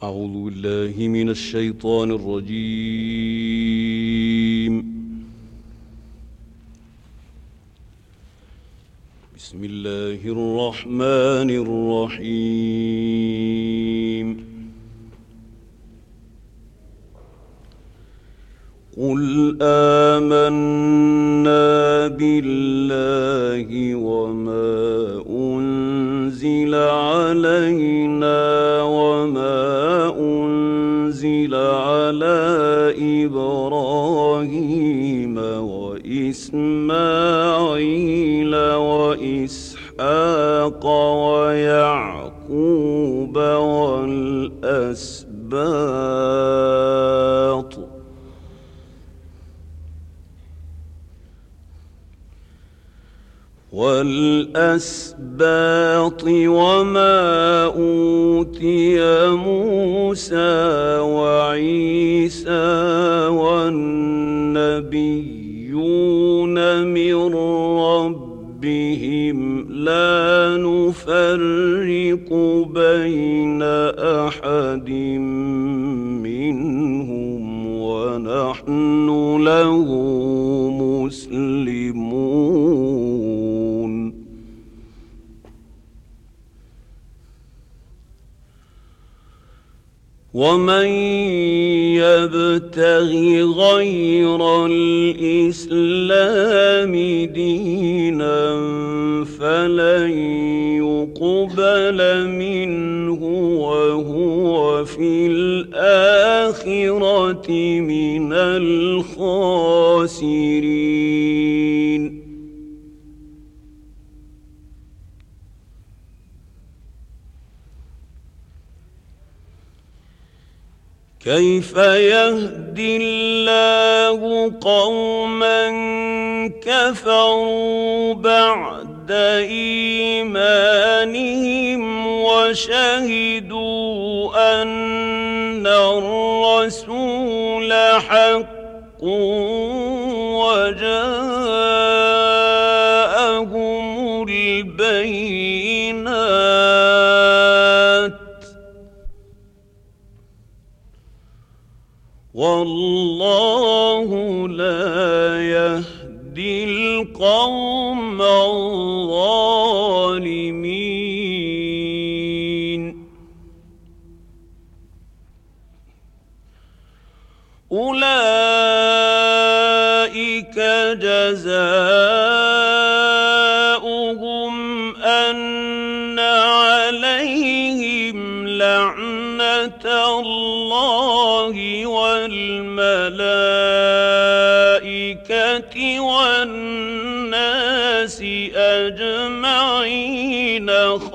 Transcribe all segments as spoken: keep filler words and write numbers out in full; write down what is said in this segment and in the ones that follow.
أعوذ بالله من الشيطان الرجيم. بسم الله الرحمن الرحيم. قل آمنا بالله وما أنزل علينا وما أنزل على إبراهيم وإسماعيل وإسحاق ويعقوب والأسباط والأسباط وما أوتي موسى وعيسى والنبيون من ربهم لا نفرق بين أحد منهم ونحن له مسلمون. ومن يبتغ غير الإسلام دينا فلن يقبل منه وهو في الآخرة من الخاسرين. كيف يهدي الله قوما كفروا بعد إيمانهم وشهدوا أن الرسول حق وجاءهم البينات والله لا يهدي القوم الظالمين. أولئك جزاؤهم أن عليهم لعنة الله والملائكة والناس أجمعين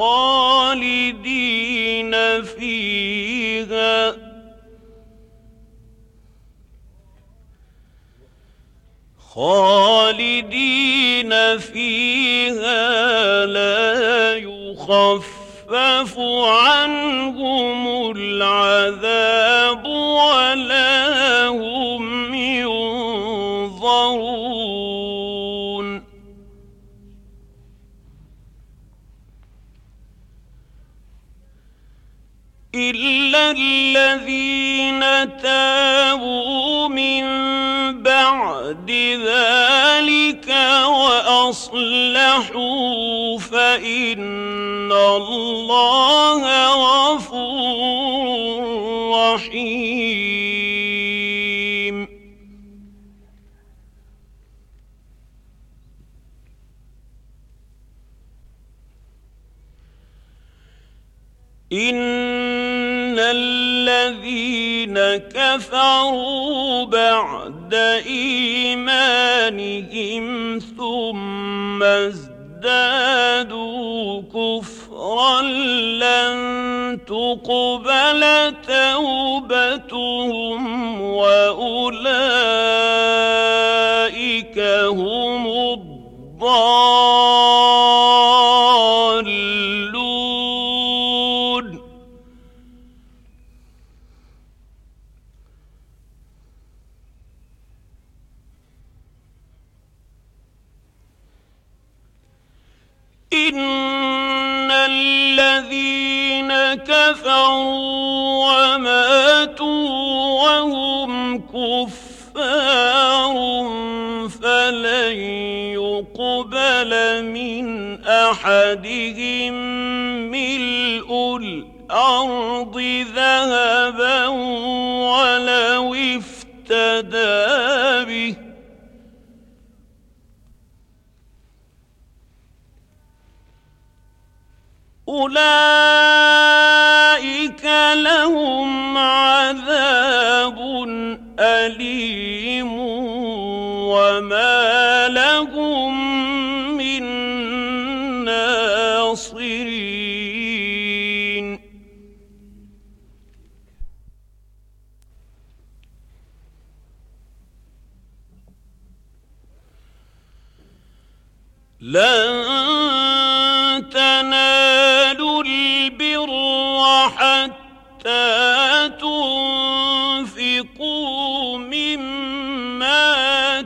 خالدين فيها خالدين فيها لا يخفف عنهم العذاب ولا هم ينظرون. إلا الذين تابوا من بعد ذلك وأصلحوا فإن الله غفور رحيم. إن الذين كفروا بعد إيمانهم ثم ازدادوا كفرا لن تقبل توبتهم وأولئك هم الضالون. إن الذين كفروا وماتوا وهم كفار فلن يقبل من أحدهم ملء الأرض ذهبا ولو افتدى به أولئك لهم عذاب أليم وما لهم من ناصرين لن تنالوا البر حتى تنفقوا مما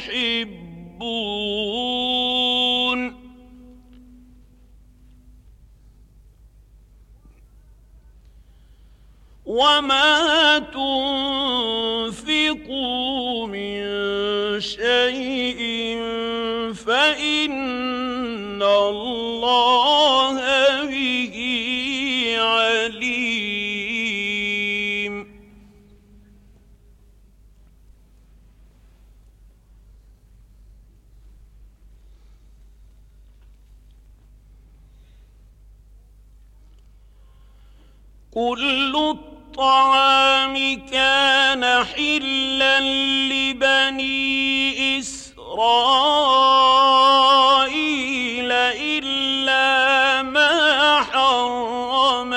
تحبون وما تنفقوا من شيء فإن الله به عليم كل الطعام كان حلا لبني إسرائيل إلا ما حرم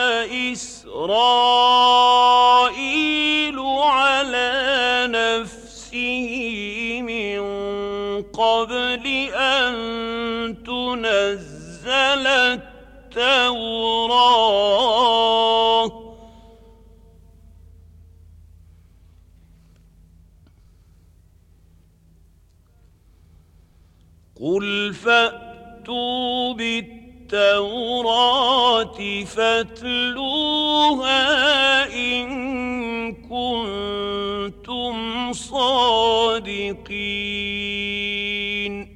إسرائيل على نفسه من قبل أن تنزل التوراة قل فأتوا بالتوراة فاتلوها إن كنتم صادقين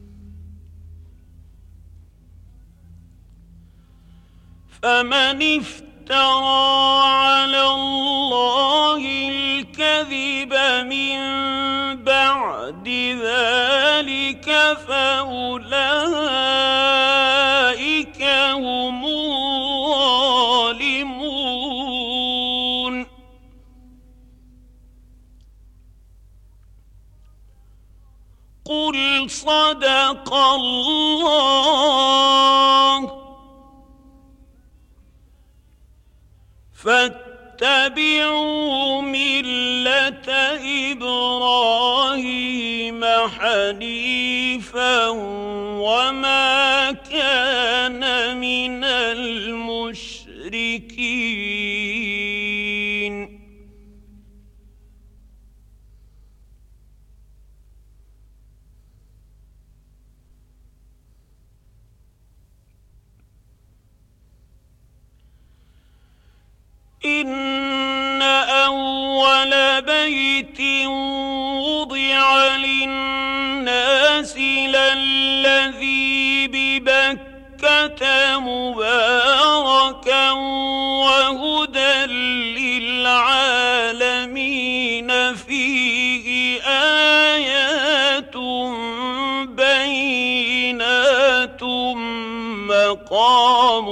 فمن افترى على الله الكذب من بعد ذلك فأولئك هم الظالمون قل صدق الله فاتبعوا ملة إبراهيم حنيفا وما كان من المشركين إن أول بيت وضع للناس للذي ببكة مباركا وهدى للعالمين فيه آيات بينات مقام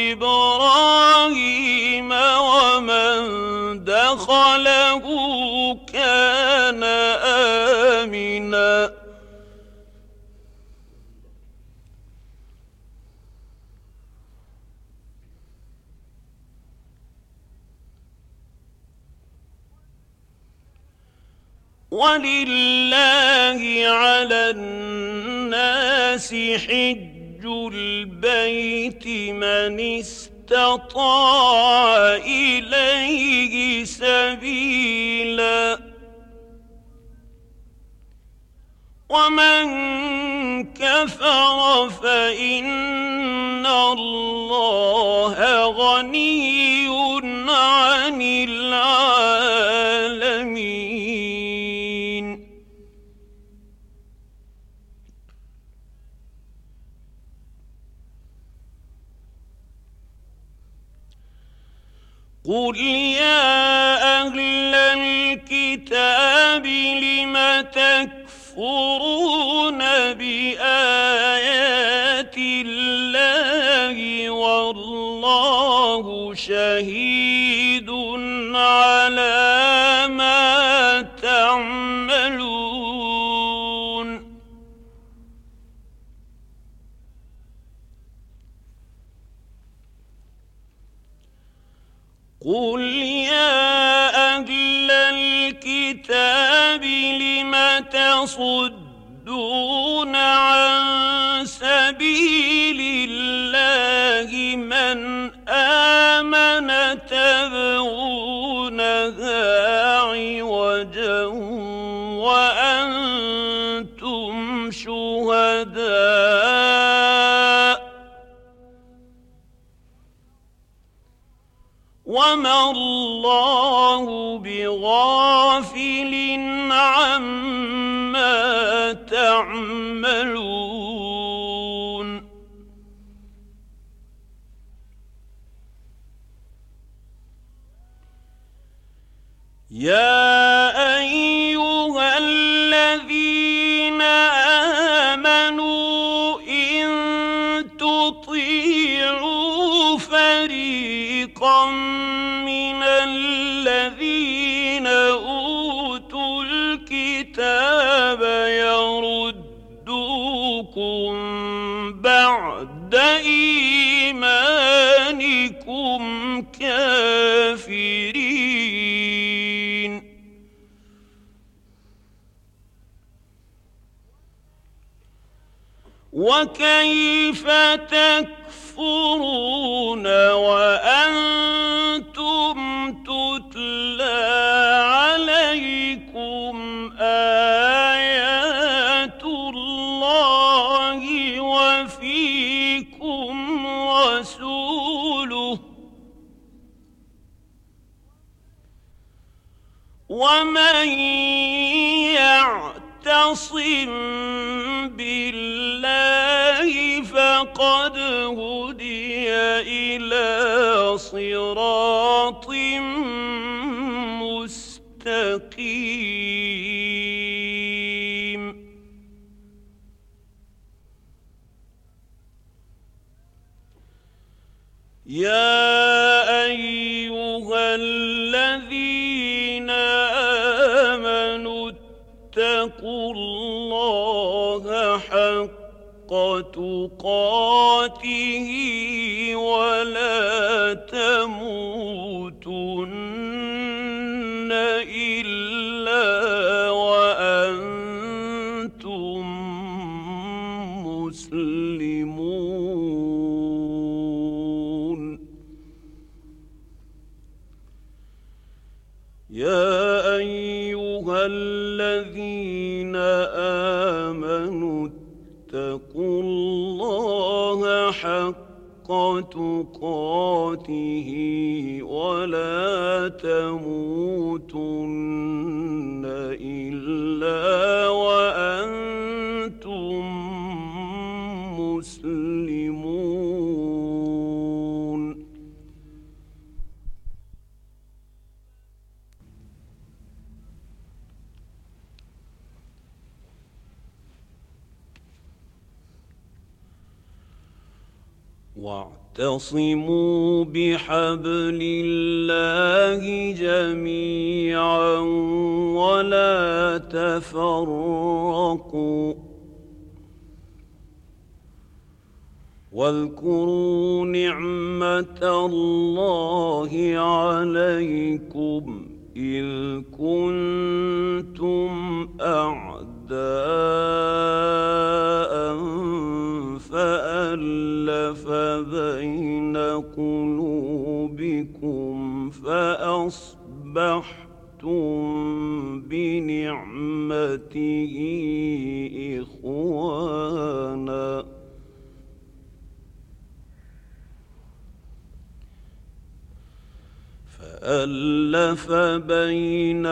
إبراهيم ومن دخله كان آمنا ولله على الناس حج البيت من استطاع إليه سبيلا ومن كفر فإن الله غني عن العالمين. قل يا أهل الكتاب لم تكفرون بآيات الله والله شهيد على ما تعملون. قل يا أهل الكتاب لم تصدون عن سبيل الله من آمن تبغونها عوجا وأنتم شهداء وما الله بغافل عما تعملون. يا أيها الذين آمنوا إن تطيعوا فريقا من الذين أوتوا الكتاب يردوكم بعد إيمانكم كافرين. وكيف تكفرون وأنتم تتلى عليكم آيات الله وفيكم رسوله ومن يعتصم بالله فقد هدي إلى صراط مستقيم. يا أيها الذين آمنوا اتقوا الله حق تقاته ولا تموتن إلا وأنتم مسلمون. يا أيها الذين آمنوا اتقوا الله حق تقاته ولا تموتن إلا وأنتم مسلمون. واعتصموا بحبل الله جميعا ولا تفرقوا واذكروا نعمة الله عليكم إذ كنتم أعداء فألف بين قلوبكم فأصبحتم بنعمته إخوانا فألف بين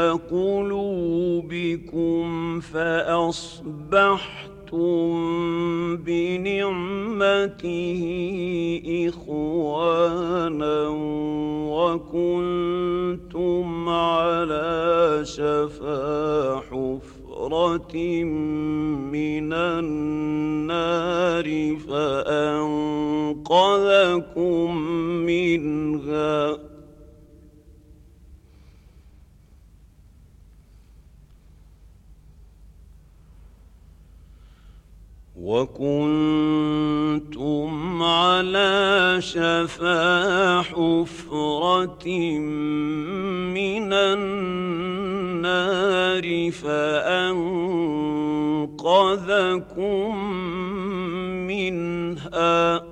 قلوبكم فأصبحتم بنعمته إخوانا وكنتم على شفا حفرة من النار فأنقذكم منها وكنتم على شفا حفرة من النار فأنقذكم منها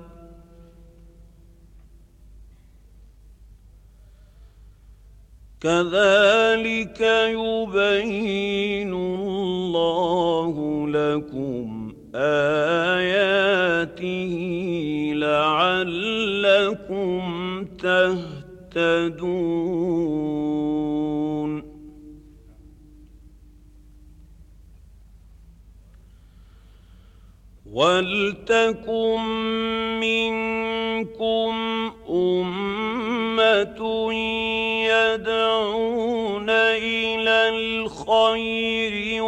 كذلك يبين الله لكم آياته لعلكم تهتدون ولتكن منكم أمة يدعون إلى الخير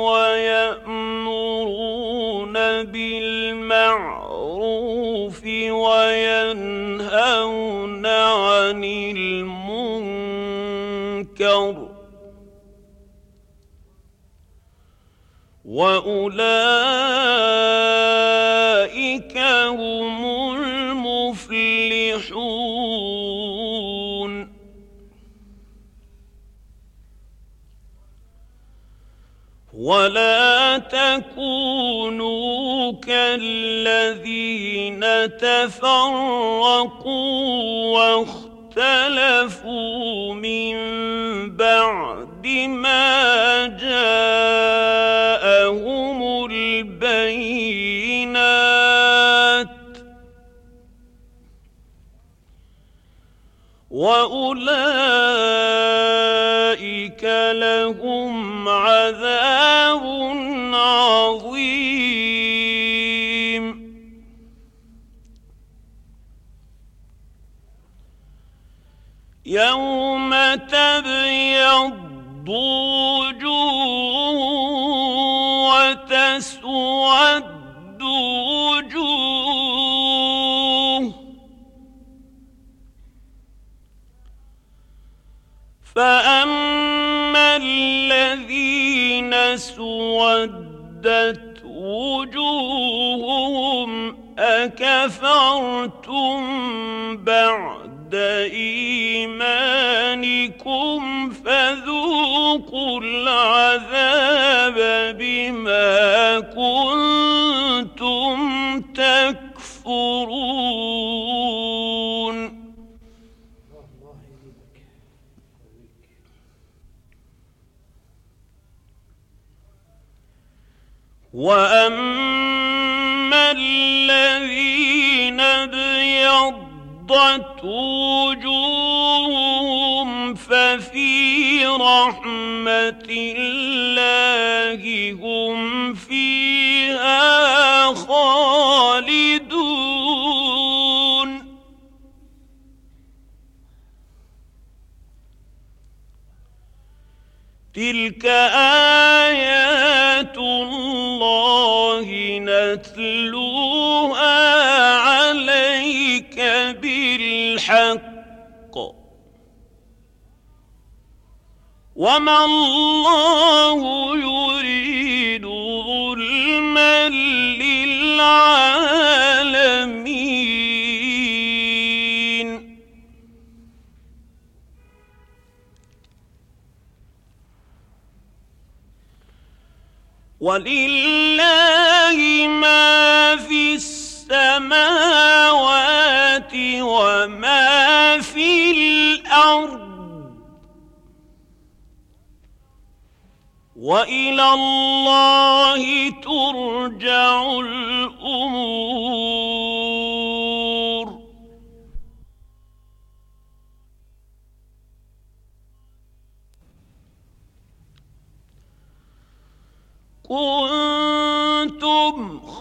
ويأمرون بالمعروف وينهون عن المنكر وأولئك هم المفلحون ولا تكونوا كالذين تفرقوا واختلفوا من بعد ما جاءهم البينات وأولئك لهم عذاب عظيم يوم تبيض وجوه وتسود وجوه فأما الذين اسودت وجوههم أكفرتم بعد إيمانكم فذوقوا العذاب بما كنتم تكفرون وأما الذين ابيضت وجوههم ففي رحمة الله هم فيها خالدون تلك آيات الله نتلوها عليك بالحق وما الله يريد ظلما للعالمين ولله ما في السماوات وما في الأرض وإلى الله ترجع الأمور.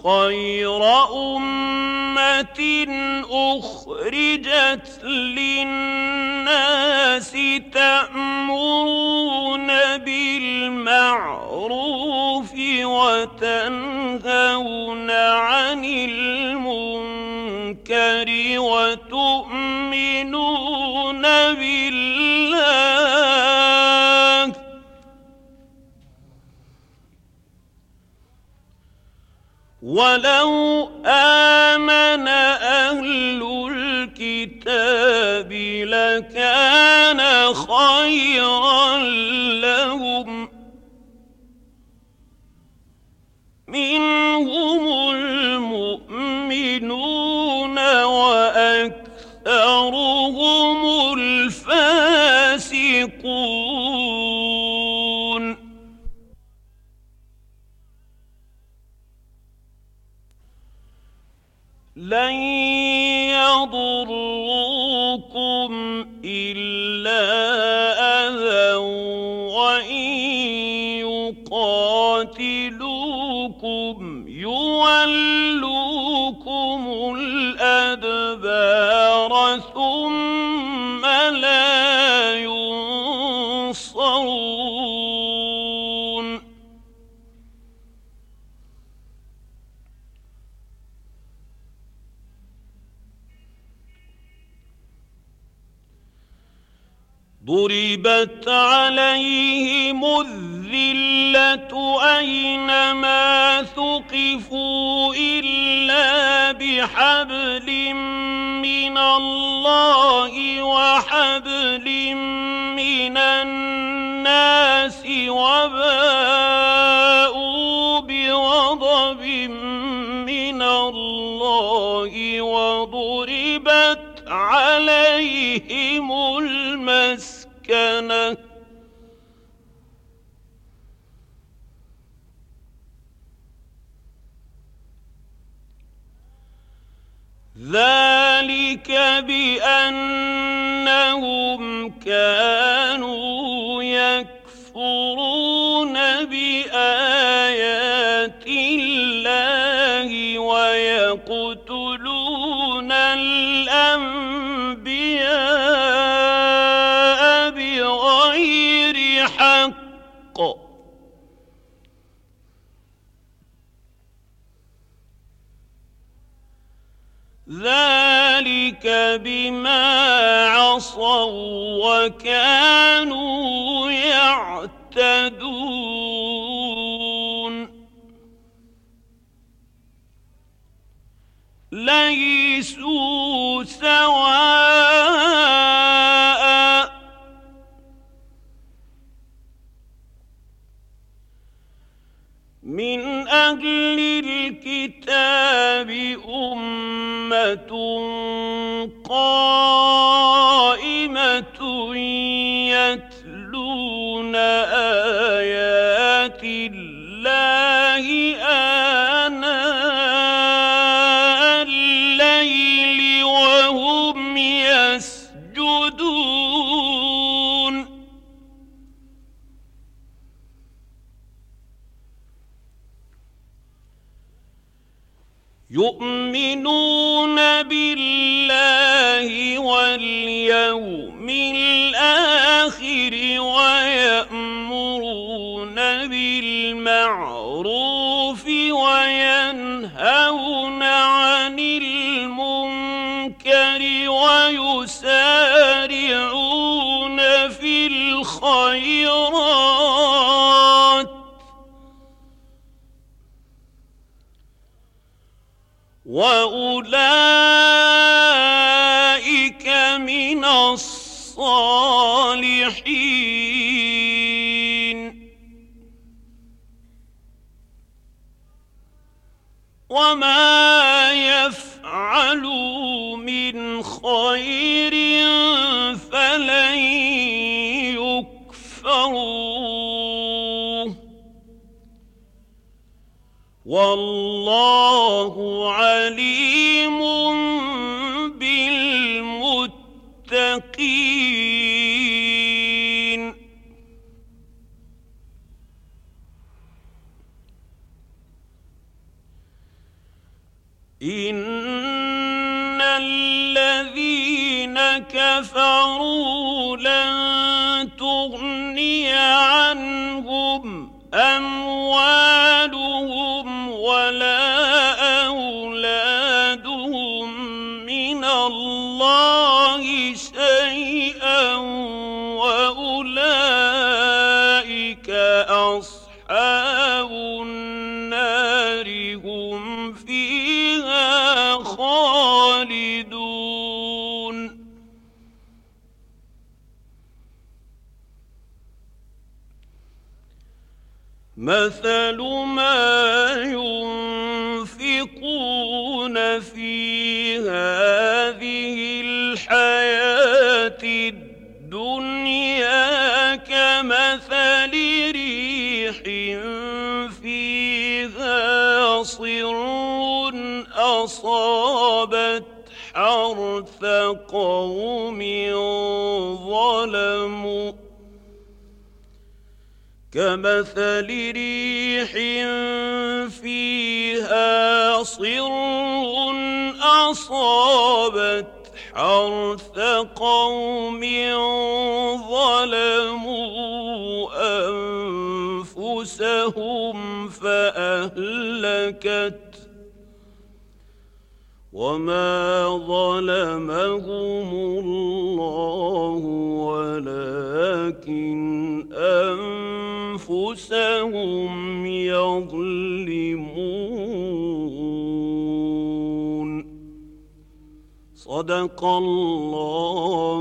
خير أمة أخرجت للناس تأمرون بالمعروف وتنهون عن المنكر وتؤمنون بالله ولو آمن أهل الكتاب لكان خيرا لهم منهم المؤمنون وأكثرهم الفاسقون لن يضروكم إلا أذى وإن يقاتلوكم يولوكم الأدبار ثم لا ينصرون ضربت عليهم الذلة أينما ثقفوا إلا بحبل من الله وحبل من الناس وباءوا بغضب من الله وضربت عليهم المسكنة ذلك بأنهم كانوا يكفرون بآيات الله ويقتلون الأنبياء بغير حق ذلك بما عصوا وكانوا يعتدون ليسوا سواء من أهل الكتاب أمة قائمة يتلون آيات الله آناء الليل وهم يسجدون يؤمنون بالله واليوم الآخر ويأمرون بالمعروف وينهون عن المنكر ويسارعون في الخيرات وأولئك من الصالحين وما يفعلوا من خير فلن يكفروه والله عليم بالمتقين الذين كفروا لن تغني عنهم أموالهم ولا أولادهم من الله شيئا وأولئك أصحاب النار هم فيها خالدون مثل ما ينفقون في هذه الحياة الدنيا كمثل ريح فيها صر أصابت حرث قوم ظلموا كمثل ريح فيها صر أصابت حرث قوم ظلموا أنفسهم فأهلكت وما ظلمهم الله ولكن أنفسهم يظلمون. صدق الله